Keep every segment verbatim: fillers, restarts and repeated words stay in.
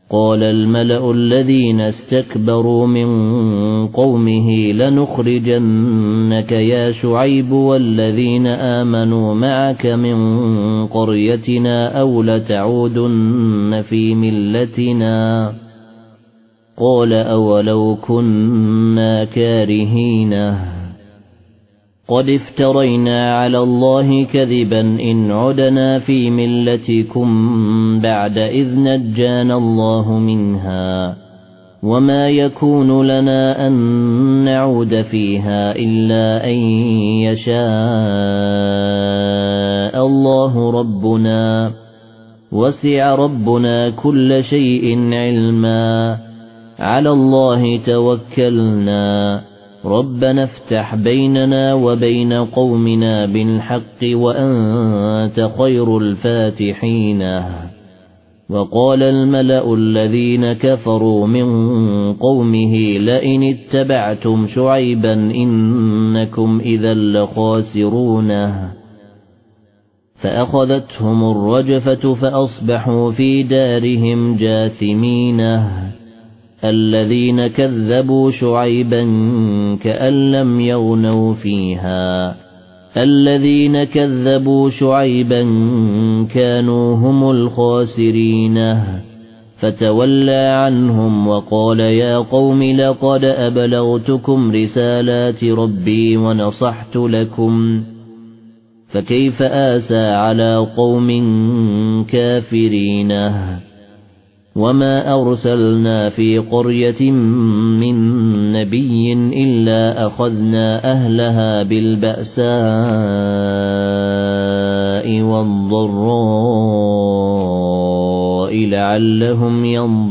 قال الملأ الذين استكبروا من قومه لنخرجنك يا شعيب والذين آمنوا معك من قريتنا أو لتعودن في ملتنا قال أولو كنا كارهين قد افترينا على الله كذبا إن عدنا في ملتكم بعد إذ نجانا الله منها وما يكون لنا أن نعود فيها إلا أن يشاء الله ربنا وسع ربنا كل شيء علما على الله توكلنا ربنا افتح بيننا وبين قومنا بالحق وأنت خير الفاتحين وقال الملأ الذين كفروا من قومه لئن اتبعتم شعيبا إنكم إذا لخاسرون فأخذتهم الرجفة فأصبحوا في دارهم جاثمين الذين كذبوا شعيبا كأن لم يغنوا فيها الذين كذبوا شعيبا كانوا هم الخاسرين فتولى عنهم وقال يا قوم لقد أبلغتكم رسالات ربي ونصحت لكم فكيف آسى على قوم كافرين وما أرسلنا في قرية من نبي إلا أخذنا أهلها بالبأساء والضراء لعلهم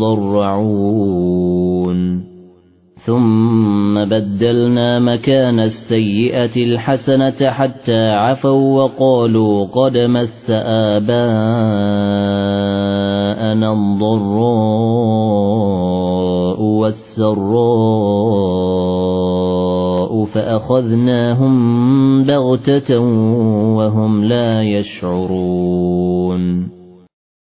ينضرعون ثم بدلنا مكان السيئة الحسنة حتى عفوا وقالوا قد مس آباءنا الضراء والسراء فأخذناهم بغتة وهم لا يشعرون